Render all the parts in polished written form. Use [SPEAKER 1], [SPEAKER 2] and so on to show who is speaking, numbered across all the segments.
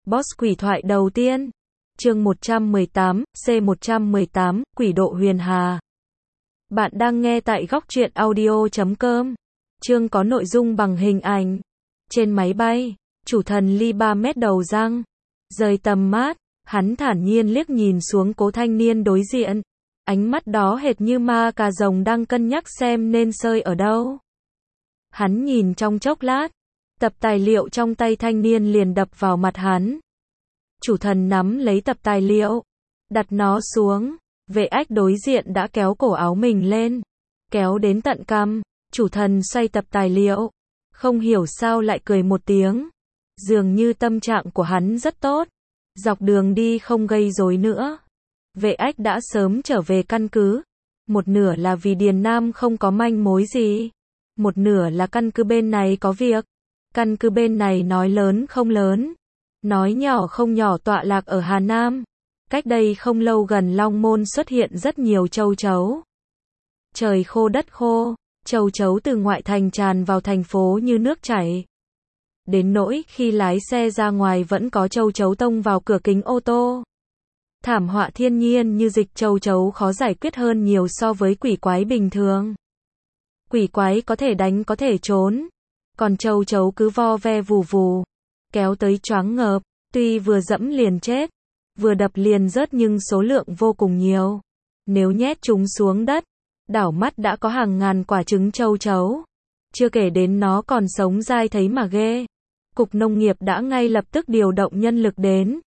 [SPEAKER 1] Boss quỷ thoại đầu tiên. Chương 118, C118, Quỷ độ huyền hà. Bạn đang nghe tại góc truyện audio.com. Chương có nội dung bằng hình ảnh. Trên máy bay, chủ thần ly 3 mét đầu răng. Rời tầm mắt, hắn thản nhiên liếc nhìn xuống cố thanh niên đối diện. Ánh mắt đó hệt như ma cà rồng đang cân nhắc xem nên sơi ở đâu. Hắn nhìn trong chốc lát, tập tài liệu trong tay thanh niên liền đập vào mặt hắn. Chủ thần nắm lấy tập tài liệu, đặt nó xuống. Vệ ách đối diện đã kéo cổ áo mình lên, kéo đến tận cằm. Chủ thần xoay tập tài liệu, không hiểu sao lại cười một tiếng. Dường như tâm trạng của hắn rất tốt, dọc đường đi không gây rối nữa. Vệ ách đã sớm trở về căn cứ. Một nửa là vì Điền Nam không có manh mối gì, một nửa là căn cứ bên này có việc. Căn cứ bên này nói lớn không lớn, nói nhỏ không nhỏ, tọa lạc ở Hà Nam. Cách đây không lâu gần Long Môn xuất hiện rất nhiều châu chấu. Trời khô đất khô, châu chấu từ ngoại thành tràn vào thành phố như nước chảy. Đến nỗi khi lái xe ra ngoài vẫn có châu chấu tông vào cửa kính ô tô. Thảm họa thiên nhiên như dịch châu chấu khó giải quyết hơn nhiều so với quỷ quái bình thường. Quỷ quái có thể đánh có thể trốn, còn châu chấu cứ vo ve vù vù, kéo tới choáng ngợp, tuy vừa dẫm liền chết, vừa đập liền rớt nhưng số lượng vô cùng nhiều. Nếu nhét chúng xuống đất, đảo mắt đã có hàng ngàn quả trứng châu chấu. Chưa kể đến nó còn sống dai thấy mà ghê. Cục Nông nghiệp đã ngay lập tức điều động nhân lực đến.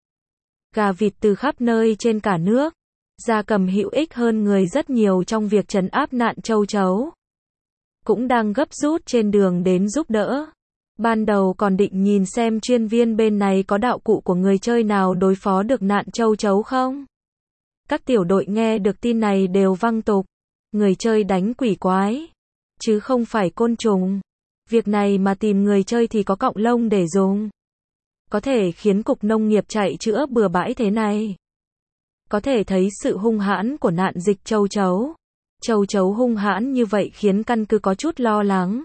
[SPEAKER 1] Gà vịt từ khắp nơi trên cả nước. Gia cầm hữu ích hơn người rất nhiều trong việc trấn áp nạn châu chấu. Cũng đang gấp rút trên đường đến giúp đỡ. Ban đầu còn định nhìn xem chuyên viên bên này có đạo cụ của người chơi nào đối phó được nạn châu chấu không. Các tiểu đội nghe được tin này đều văng tục. Người chơi đánh quỷ quái, chứ không phải côn trùng. Việc này mà tìm người chơi thì có cọng lông để dùng. Có thể khiến Cục Nông nghiệp chạy chữa bừa bãi thế này. Có thể thấy sự hung hãn của nạn dịch châu chấu. Châu chấu hung hãn như vậy khiến căn cứ có chút lo lắng.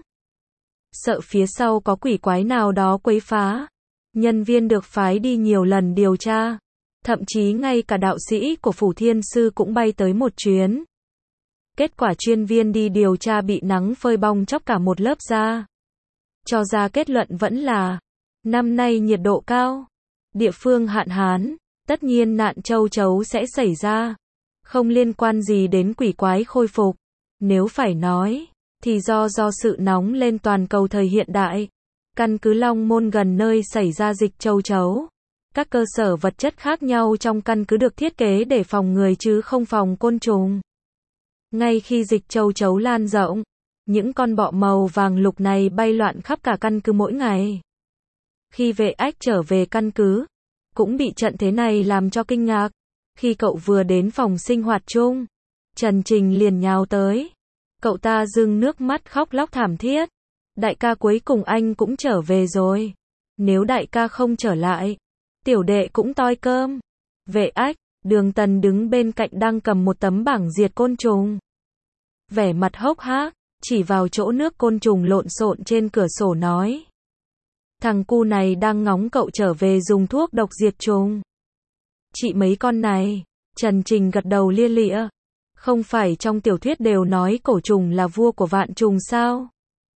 [SPEAKER 1] Sợ phía sau có quỷ quái nào đó quấy phá. Nhân viên được phái đi nhiều lần điều tra. Thậm chí ngay cả đạo sĩ của Phủ Thiên Sư cũng bay tới một chuyến. Kết quả chuyên viên đi điều tra bị nắng phơi bong chóc cả một lớp da. Cho ra kết luận vẫn là năm nay nhiệt độ cao, địa phương hạn hán, tất nhiên nạn châu chấu sẽ xảy ra. Không liên quan gì đến quỷ quái khôi phục. Nếu phải nói, thì do sự nóng lên toàn cầu thời hiện đại. Căn cứ Long Môn gần nơi xảy ra dịch châu chấu. Các cơ sở vật chất khác nhau trong căn cứ được thiết kế để phòng người chứ không phòng côn trùng. Ngay khi dịch châu chấu lan rộng, những con bọ màu vàng lục này bay loạn khắp cả căn cứ mỗi ngày. Khi vệ ách trở về căn cứ, cũng bị trận thế này làm cho kinh ngạc. Khi cậu vừa đến phòng sinh hoạt chung, Trần Trình liền nhào tới. Cậu ta rưng nước mắt khóc lóc thảm thiết. Đại ca, cuối cùng anh cũng trở về rồi. Nếu đại ca không trở lại, tiểu đệ cũng toi cơm. Vệ ách, Đường Tần đứng bên cạnh đang cầm một tấm bảng diệt côn trùng. Vẻ mặt hốc hác, chỉ vào chỗ nước côn trùng lộn xộn trên cửa sổ nói. Thằng cu này đang ngóng cậu trở về dùng thuốc độc diệt trùng. Chị mấy con này, Trần Trình gật đầu lia lịa. Không phải trong tiểu thuyết đều nói cổ trùng là vua của vạn trùng sao?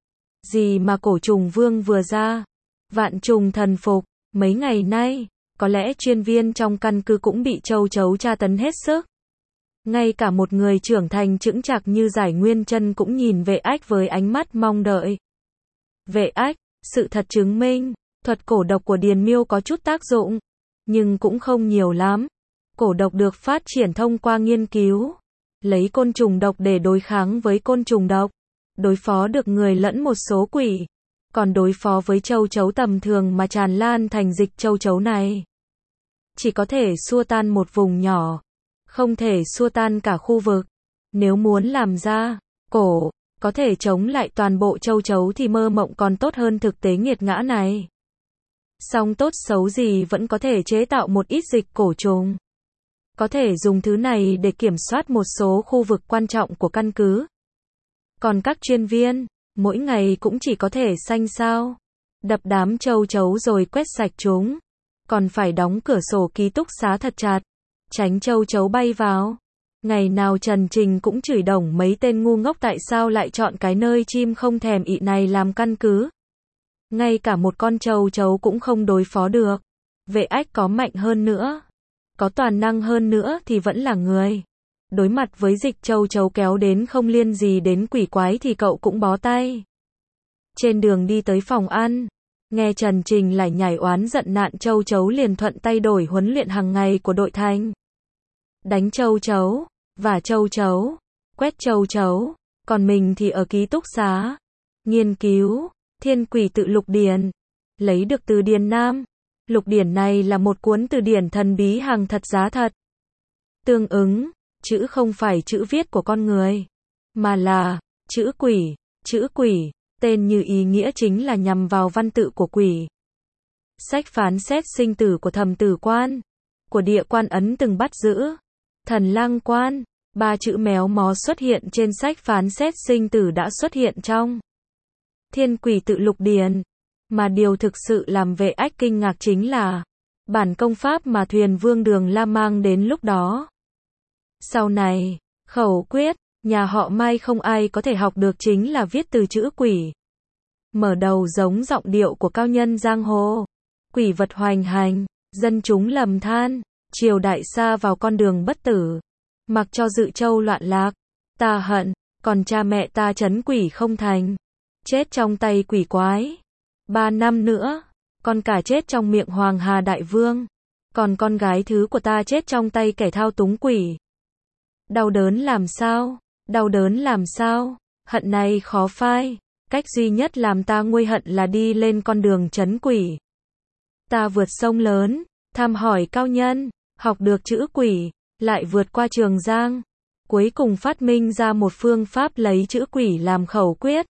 [SPEAKER 1] Gì mà cổ trùng vương vừa ra, vạn trùng thần phục. Mấy ngày nay, có lẽ chuyên viên trong căn cứ cũng bị châu chấu tra tấn hết sức. Ngay cả một người trưởng thành chững chạc như Giải Nguyên Chân cũng nhìn vệ ách với ánh mắt mong đợi. Vệ ách, sự thật chứng minh, thuật cổ độc của Điền Miêu có chút tác dụng, nhưng cũng không nhiều lắm. Cổ độc được phát triển thông qua nghiên cứu, lấy côn trùng độc để đối kháng với côn trùng độc, đối phó được người lẫn một số quỷ. Còn đối phó với châu chấu tầm thường mà tràn lan thành dịch châu chấu này, chỉ có thể xua tan một vùng nhỏ, không thể xua tan cả khu vực. Nếu muốn làm ra cổ có thể chống lại toàn bộ châu chấu thì mơ mộng còn tốt hơn thực tế nghiệt ngã này. Song tốt xấu gì vẫn có thể chế tạo một ít dịch cổ trùng. Có thể dùng thứ này để kiểm soát một số khu vực quan trọng của căn cứ. Còn các chuyên viên, mỗi ngày cũng chỉ có thể xanh sao, đập đám châu chấu rồi quét sạch chúng. còn phải đóng cửa sổ ký túc xá thật chặt, tránh châu chấu bay vào. Ngày nào Trần Trình cũng chửi đồng mấy tên ngu ngốc tại sao lại chọn cái nơi chim không thèm ị này làm căn cứ. Ngay cả một con châu chấu cũng không đối phó được. Vệ ách có mạnh hơn nữa, có toàn năng hơn nữa thì vẫn là người. Đối mặt với dịch châu chấu kéo đến không liên gì đến quỷ quái thì cậu cũng bó tay. Trên đường đi tới phòng ăn, nghe Trần Trình lải nhải oán giận nạn châu chấu liền thuận tay đổi huấn luyện hàng ngày của đội thành. Đánh châu chấu, vả châu chấu, quét châu chấu, còn mình thì ở ký túc xá, nghiên cứu, Thiên Quỷ Tự Lục Điển, lấy được từ điển Nam. Lục điển này là một cuốn từ điển thần bí hàng thật giá thật. Tương ứng, chữ không phải chữ viết của con người, mà là chữ quỷ. Chữ quỷ, tên như ý nghĩa chính là nhằm vào văn tự của quỷ. Sách phán xét sinh tử của Thầm Tử Quan, của Địa Quan Ấn từng bắt giữ. Thần Lang Quan, 3 chữ méo mó xuất hiện trên sách phán xét sinh tử đã xuất hiện trong Thiên Quỷ Tự Lục Điển. Mà điều thực sự làm Vệ Ách kinh ngạc chính là bản công pháp mà Thuyền Vương Đường La mang đến lúc đó. Sau này, khẩu quyết, nhà họ Mai không ai có thể học được chính là viết từ chữ quỷ. Mở đầu giống giọng điệu của cao nhân giang hồ. Quỷ vật hoành hành, dân chúng lầm than, triều đại sa vào con đường bất tử. Mặc cho Dự Châu loạn lạc, ta hận, còn cha mẹ ta trấn quỷ không thành. Chết trong tay quỷ quái. 3 năm nữa, con cả chết trong miệng Hoàng Hà Đại Vương. Còn con gái thứ của ta chết trong tay kẻ thao túng quỷ. Đau đớn làm sao? Đau đớn làm sao? Hận này khó phai. Cách duy nhất làm ta nguôi hận là đi lên con đường trấn quỷ. Ta vượt sông lớn, thăm hỏi cao nhân, học được chữ quỷ, lại vượt qua Trường Giang. Cuối cùng phát minh ra một phương pháp lấy chữ quỷ làm khẩu quyết.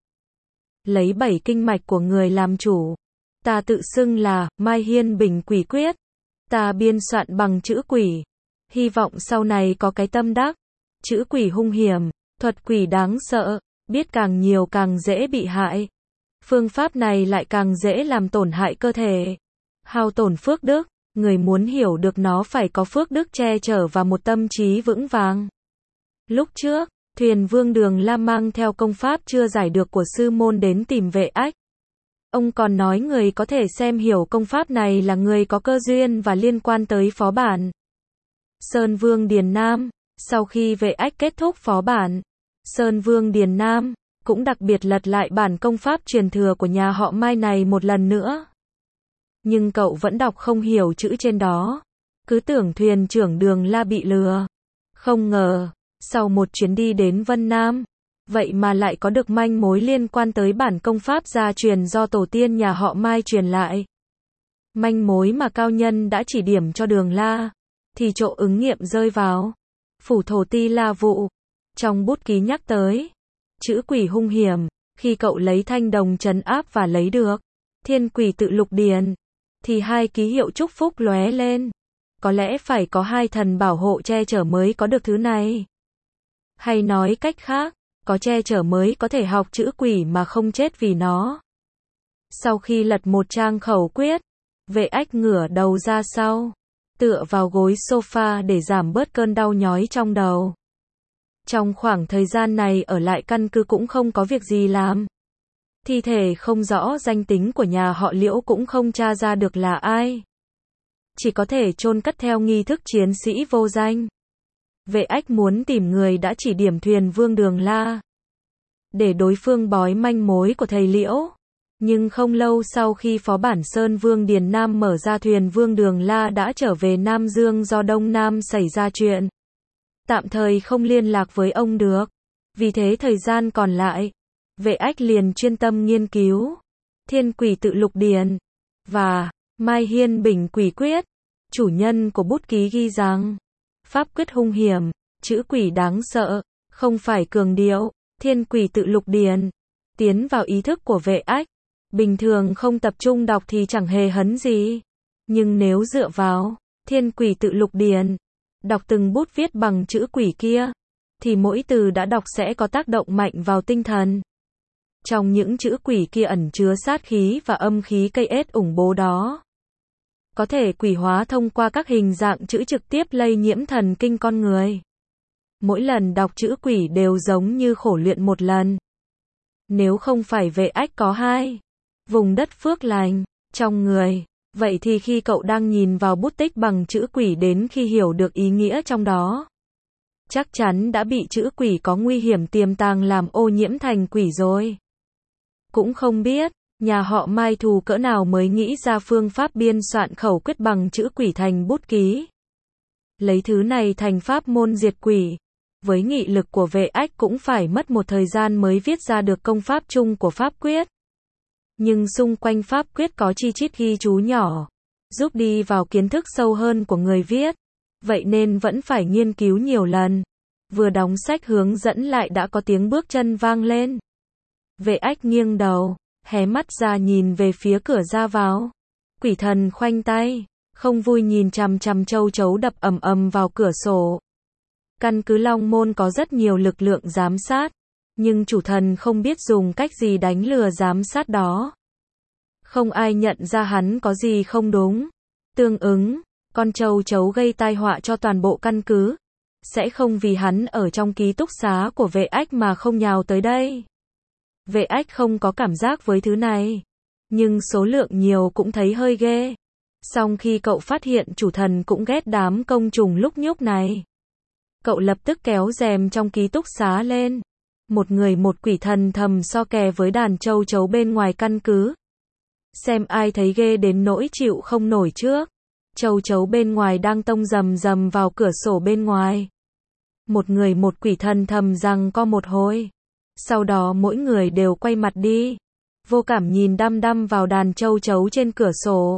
[SPEAKER 1] Lấy 7 kinh mạch của người làm chủ. Ta tự xưng là Mai Hiên Bình Quỷ Quyết. Ta biên soạn bằng chữ quỷ. Hy vọng sau này có cái tâm đắc. Chữ quỷ hung hiểm, thuật quỷ đáng sợ, biết càng nhiều càng dễ bị hại. Phương pháp này lại càng dễ làm tổn hại cơ thể. Hao tổn phước đức, người muốn hiểu được nó phải có phước đức che chở và một tâm trí vững vàng. Lúc trước, Thuyền Vương Đường La mang theo công pháp chưa giải được của sư môn đến tìm Vệ Ách. Ông còn nói người có thể xem hiểu công pháp này là người có cơ duyên và liên quan tới phó bản Sơn Vương Điền Nam. Sau khi Vệ Ách kết thúc phó bản Sơn Vương Điền Nam, cũng đặc biệt lật lại bản công pháp truyền thừa của nhà họ Mai này một lần nữa. Nhưng cậu vẫn đọc không hiểu chữ trên đó. Cứ tưởng thuyền trưởng Đường La bị lừa. Không ngờ, sau một chuyến đi đến Vân Nam, vậy mà lại có được manh mối liên quan tới bản công pháp gia truyền do tổ tiên nhà họ Mai truyền lại. Manh mối mà cao nhân đã chỉ điểm cho Đường La, thì chỗ ứng nghiệm rơi vào Phủ Thổ Ti La Vụ. Trong bút ký nhắc tới chữ quỷ hung hiểm, khi cậu lấy thanh đồng trấn áp và lấy được Thiên Quỷ Tự Lục Điển, thì 2 ký hiệu chúc phúc lóe lên. Có lẽ phải có 2 thần bảo hộ che chở mới có được thứ này. Hay nói cách khác, có che chở mới có thể học chữ quỷ mà không chết vì nó. Sau khi lật một trang khẩu quyết, Vệ Ách ngửa đầu ra sau, tựa vào gối sofa để giảm bớt cơn đau nhói trong đầu. Trong khoảng thời gian này ở lại căn cứ cũng không có việc gì làm. Thi thể không rõ danh tính của nhà họ Liễu cũng không tra ra được là ai. Chỉ có thể chôn cất theo nghi thức chiến sĩ vô danh. Vệ Ách muốn tìm người đã chỉ điểm Thuyền Vương Đường La, để đối phương bói manh mối của thầy Liễu. Nhưng không lâu sau khi phó bản Sơn Vương Điền Nam mở ra, Thuyền Vương Đường La đã trở về Nam Dương do Đông Nam xảy ra chuyện. Tạm thời không liên lạc với ông được. Vì thế thời gian còn lại, Vệ Ách liền chuyên tâm nghiên cứu Thiên Quỷ Tự Lục Điển và Mai Hiên Bình Quỷ Quyết. Chủ nhân của bút ký ghi rằng pháp quyết hung hiểm, chữ quỷ đáng sợ, không phải cường điệu. Thiên Quỷ Tự Lục Điển tiến vào ý thức của Vệ Ách. Bình thường không tập trung đọc thì chẳng hề hấn gì. Nhưng nếu dựa vào Thiên Quỷ Tự Lục Điển, đọc từng bút viết bằng chữ quỷ kia, thì mỗi từ đã đọc sẽ có tác động mạnh vào tinh thần. Trong những chữ quỷ kia ẩn chứa sát khí và âm khí cây ết ủng bố đó. có thể quỷ hóa thông qua các hình dạng chữ trực tiếp lây nhiễm thần kinh con người. Mỗi lần đọc chữ quỷ đều giống như khổ luyện một lần. Nếu không phải Vệ Ách có hai vùng đất phước lành trong người, vậy thì khi cậu đang nhìn vào bút tích bằng chữ quỷ đến khi hiểu được ý nghĩa trong đó, chắc chắn đã bị chữ quỷ có nguy hiểm tiềm tàng làm ô nhiễm thành quỷ rồi. Cũng không biết, nhà họ Mai thù cỡ nào mới nghĩ ra phương pháp biên soạn khẩu quyết bằng chữ quỷ thành bút ký. Lấy thứ này thành pháp môn diệt quỷ. Với nghị lực của Vệ Ách cũng phải mất một thời gian mới viết ra được công pháp chung của pháp quyết. Nhưng xung quanh pháp quyết có chi chít ghi chú nhỏ, giúp đi vào kiến thức sâu hơn của người viết. Vậy nên vẫn phải nghiên cứu nhiều lần. Vừa đóng sách hướng dẫn lại đã có tiếng bước chân vang lên. Vệ Ách nghiêng đầu, hé mắt ra nhìn về phía cửa ra vào. Quỷ thần khoanh tay, không vui nhìn chằm chằm châu chấu đập ầm ầm vào cửa sổ. Căn cứ Long Môn có rất nhiều lực lượng giám sát, nhưng chủ thần không biết dùng cách gì đánh lừa giám sát đó. Không ai nhận ra hắn có gì không đúng. Tương ứng, con châu chấu gây tai họa cho toàn bộ căn cứ, sẽ không vì hắn ở trong ký túc xá của Vệ Ách mà không nhào tới đây. Vệ Ách không có cảm giác với thứ này, nhưng số lượng nhiều cũng thấy hơi ghê. Song khi cậu phát hiện chủ thần cũng ghét đám công trùng lúc nhúc này, cậu lập tức kéo rèm trong ký túc xá lên. Một người một quỷ thần thầm so kè với đàn châu chấu bên ngoài căn cứ. Xem ai thấy ghê đến nỗi chịu không nổi trước. Châu chấu bên ngoài đang tông rầm rầm vào cửa sổ bên ngoài. Một người một quỷ thần thầm rằng co một hồi. Sau đó mỗi người đều quay mặt đi, vô cảm nhìn đăm đăm vào đàn châu chấu trên cửa sổ.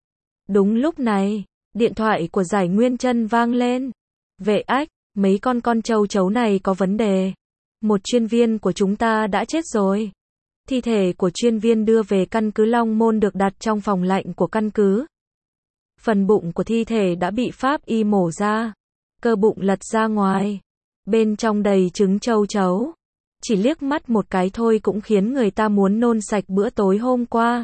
[SPEAKER 1] Đúng lúc này, điện thoại của Giải Nguyên Chân vang lên. Vệ Ách, mấy con châu chấu này có vấn đề. Một chuyên viên của chúng ta đã chết rồi. Thi thể của chuyên viên đưa về căn cứ Long Môn được đặt trong phòng lạnh của căn cứ. Phần bụng của thi thể đã bị pháp y mổ ra, cơ bụng lật ra ngoài, bên trong đầy trứng châu chấu. Chỉ liếc mắt một cái thôi cũng khiến người ta muốn nôn sạch bữa tối hôm qua.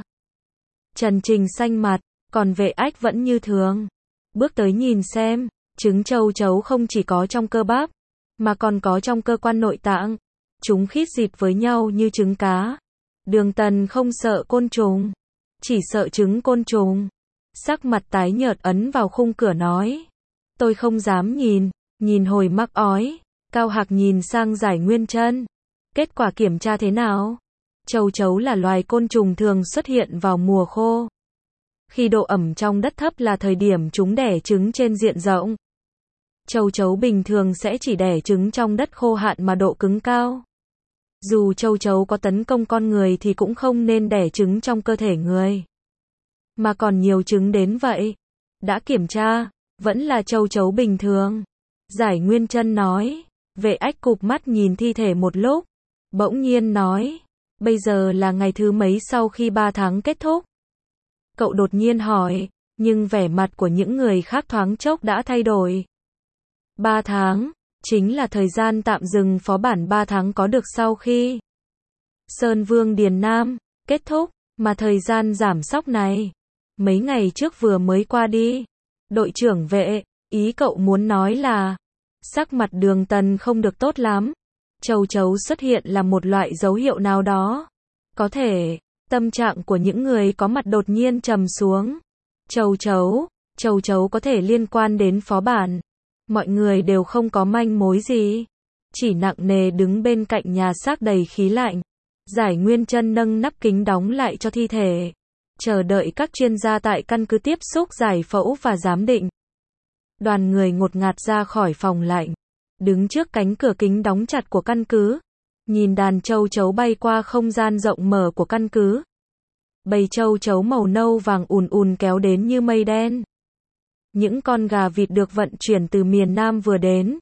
[SPEAKER 1] Trần Trình xanh mặt, còn Vệ Ách vẫn như thường. Bước tới nhìn xem, trứng châu chấu không chỉ có trong cơ bắp, mà còn có trong cơ quan nội tạng. Chúng khít dịt với nhau như trứng cá. Đường Tần không sợ côn trùng, chỉ sợ trứng côn trùng. Sắc mặt tái nhợt ấn vào khung cửa nói. Tôi không dám nhìn hồi mắc ói. Cao Hạc nhìn sang Giải Nguyên Chân. Kết quả kiểm tra thế nào? Châu chấu là loài côn trùng thường xuất hiện vào mùa khô. Khi độ ẩm trong đất thấp là thời điểm chúng đẻ trứng trên diện rộng. Châu chấu bình thường sẽ chỉ đẻ trứng trong đất khô hạn mà độ cứng cao. Dù châu chấu có tấn công con người thì cũng không nên đẻ trứng trong cơ thể người. Mà còn nhiều trứng đến vậy. Đã kiểm tra, vẫn là châu chấu bình thường. Giải Nguyên Chân nói. Vệ Ách cụp mắt nhìn thi thể một lúc, bỗng nhiên nói. Bây giờ là ngày thứ mấy sau khi 3 tháng kết thúc? Cậu đột nhiên hỏi, nhưng vẻ mặt của những người khác thoáng chốc đã thay đổi. 3 tháng, chính là thời gian tạm dừng phó bản 3 tháng có được sau khi Sơn Vương Điền Nam kết thúc, mà thời gian giảm sóc này mấy ngày trước vừa mới qua đi. Đội trưởng Vệ, ý cậu muốn nói là sắc mặt Đường Tần không được tốt lắm. Châu chấu xuất hiện là một loại dấu hiệu nào đó. Có thể, tâm trạng của những người có mặt đột nhiên trầm xuống. Châu chấu có thể liên quan đến phó bản. Mọi người đều không có manh mối gì, chỉ nặng nề đứng bên cạnh nhà xác đầy khí lạnh. Giải Nguyên Chân nâng nắp kính đóng lại cho thi thể, chờ đợi các chuyên gia tại căn cứ tiếp xúc giải phẫu và giám định. Đoàn người ngột ngạt ra khỏi phòng lạnh, đứng trước cánh cửa kính đóng chặt của căn cứ, nhìn đàn châu chấu bay qua không gian rộng mở của căn cứ. Bầy châu chấu màu nâu vàng ùn ùn kéo đến như mây đen. Những con gà vịt được vận chuyển từ miền Nam vừa đến.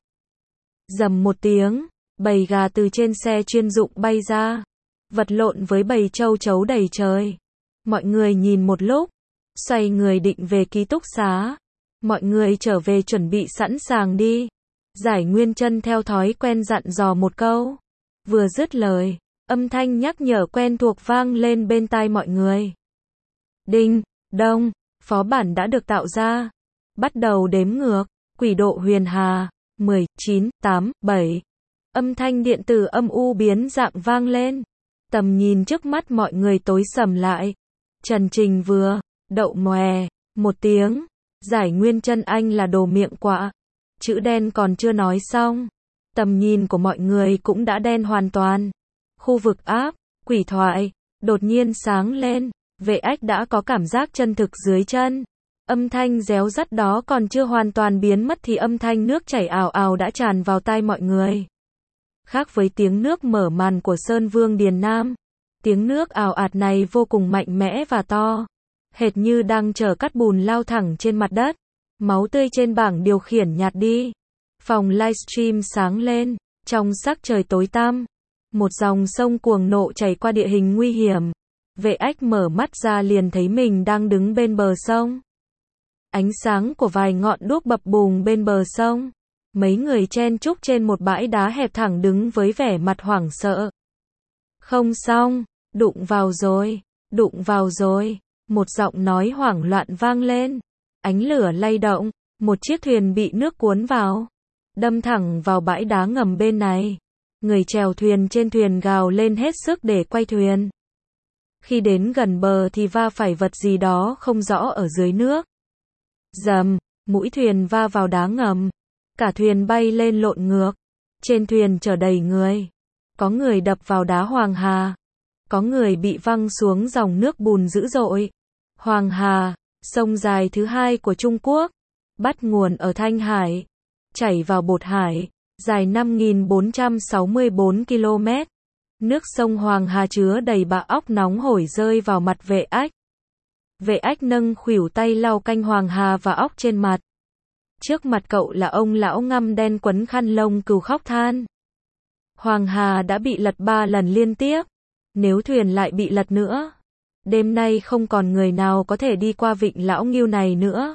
[SPEAKER 1] Rầm một tiếng, bầy gà từ trên xe chuyên dụng bay ra, vật lộn với bầy châu chấu đầy trời. Mọi người nhìn một lúc, xoay người định về ký túc xá. Mọi người trở về chuẩn bị sẵn sàng đi. Giải Nguyên Chân theo thói quen dặn dò một câu. Vừa dứt lời, âm thanh nhắc nhở quen thuộc vang lên bên tai mọi người. Đinh, đông, phó bản đã được tạo ra. Bắt đầu đếm ngược, quỷ độ huyền hà, 10, 9, 8, 7. Âm thanh điện tử âm u biến dạng vang lên. Tầm nhìn trước mắt mọi người tối sầm lại. Trần Trình vừa đậu mòe một tiếng, giải nguyên chân anh là đồ miệng quạ. Chữ đen còn chưa nói xong, tầm nhìn của mọi người cũng đã đen hoàn toàn. Khu vực áp, quỷ thoại, đột nhiên sáng lên, Vệ Ách đã có cảm giác chân thực dưới chân. Âm thanh réo rắt đó còn chưa hoàn toàn biến mất thì âm thanh nước chảy ào ào đã tràn vào tai mọi người. Khác với tiếng nước mở màn của Sơn Vương Điền Nam, tiếng nước ào ạt này vô cùng mạnh mẽ và to, hệt như đang chở cát bùn lao thẳng trên mặt đất. Máu tươi trên bảng điều khiển nhạt đi. Phòng livestream sáng lên, trong sắc trời tối tăm. Một dòng sông cuồng nộ chảy qua địa hình nguy hiểm. Vệ Ách mở mắt ra liền thấy mình đang đứng bên bờ sông. Ánh sáng của vài ngọn đuốc bập bùng bên bờ sông. Mấy người chen chúc trên một bãi đá hẹp thẳng đứng với vẻ mặt hoảng sợ. Không xong, đụng vào rồi, một giọng nói hoảng loạn vang lên. Ánh lửa lay động, một chiếc thuyền bị nước cuốn vào, đâm thẳng vào bãi đá ngầm bên này. Người chèo thuyền trên thuyền gào lên hết sức để quay thuyền. Khi đến gần bờ thì va phải vật gì đó không rõ ở dưới nước. Rầm, mũi thuyền va vào đá ngầm. Cả thuyền bay lên lộn ngược. Trên thuyền chở đầy người. Có người đập vào đá Hoàng Hà. Có người bị văng xuống dòng nước bùn dữ dội. Hoàng Hà, sông dài thứ hai của Trung Quốc, bắt nguồn ở Thanh Hải, chảy vào Bột Hải, dài 5.464 km. Nước sông Hoàng Hà chứa đầy bạ óc nóng hổi rơi vào mặt Vệ Ách. Vệ Ách nâng khuỷu tay lau canh Hoàng Hà và óc trên mặt. Trước mặt cậu là ông lão ngăm đen quấn khăn lông cừu khóc than. Hoàng Hà đã bị lật 3 lần liên tiếp. Nếu thuyền lại bị lật nữa, đêm nay không còn người nào có thể đi qua vịnh Lão Ngưu này nữa.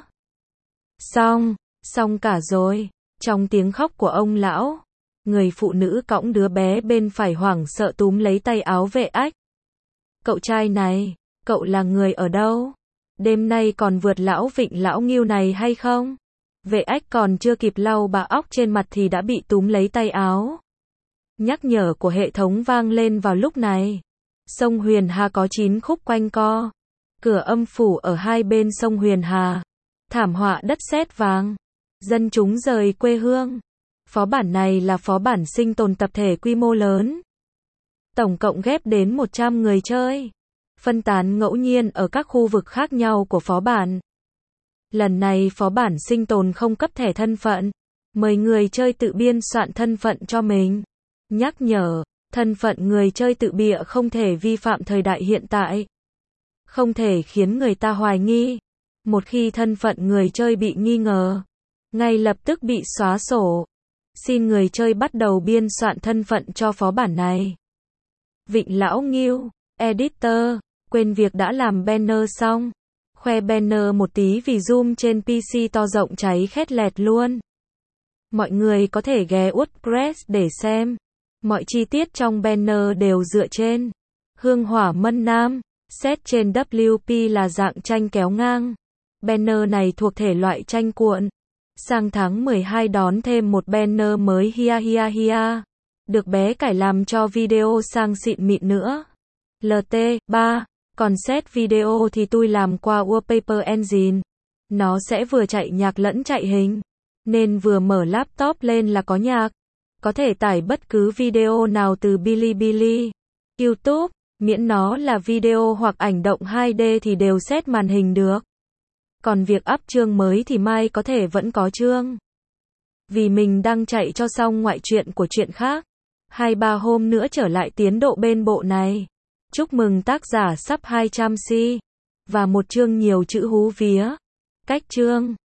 [SPEAKER 1] Xong cả rồi. Trong tiếng khóc của ông lão, người phụ nữ cõng đứa bé bên phải hoảng sợ túm lấy tay áo Vệ Ách. Cậu trai này, cậu là người ở đâu? Đêm nay còn vượt vịnh Lão Ngưu này hay không? Vệ Ách còn chưa kịp lau bạ óc trên mặt thì đã bị túm lấy tay áo. Nhắc nhở của hệ thống vang lên vào lúc này. Sông Huyền Hà có 9 khúc quanh co. Cửa âm phủ ở hai bên sông Huyền Hà. Thảm họa đất sét vàng. Dân chúng rời quê hương. Phó bản này là phó bản sinh tồn tập thể quy mô lớn. Tổng cộng ghép đến 100 người chơi. Phân tán ngẫu nhiên ở các khu vực khác nhau của phó bản. Lần này phó bản sinh tồn không cấp thẻ thân phận. Mời người chơi tự biên soạn thân phận cho mình. Nhắc nhở, thân phận người chơi tự bịa không thể vi phạm thời đại hiện tại. Không thể khiến người ta hoài nghi. Một khi thân phận người chơi bị nghi ngờ, ngay lập tức bị xóa sổ. Xin người chơi bắt đầu biên soạn thân phận cho phó bản này. Vịnh Lão Ngưu, Editor, quên việc đã làm banner xong. Khoe banner một tí vì zoom trên PC to rộng cháy khét lẹt luôn. Mọi người có thể ghé WordPress để xem. Mọi chi tiết trong banner đều dựa trên Hương Hỏa Mân Nam, xét trên WP là dạng tranh kéo ngang. Banner này thuộc thể loại tranh cuộn. Sang tháng 12 đón thêm một banner mới hia. Được bé cải làm cho video sang xịn mịn nữa. LT3, còn set video thì tôi làm qua Wallpaper Engine. Nó sẽ vừa chạy nhạc lẫn chạy hình. Nên vừa mở laptop lên là có nhạc. Có thể tải bất cứ video nào từ Bilibili, YouTube, miễn nó là video hoặc ảnh động 2D thì đều set màn hình được. Còn việc up chương mới thì mai có thể vẫn có chương. Vì mình đang chạy cho xong ngoại truyện của chuyện khác. 2-3 hôm nữa trở lại tiến độ bên bộ này. Chúc mừng tác giả sắp 200C. Và một chương nhiều chữ hú vía. Cách chương.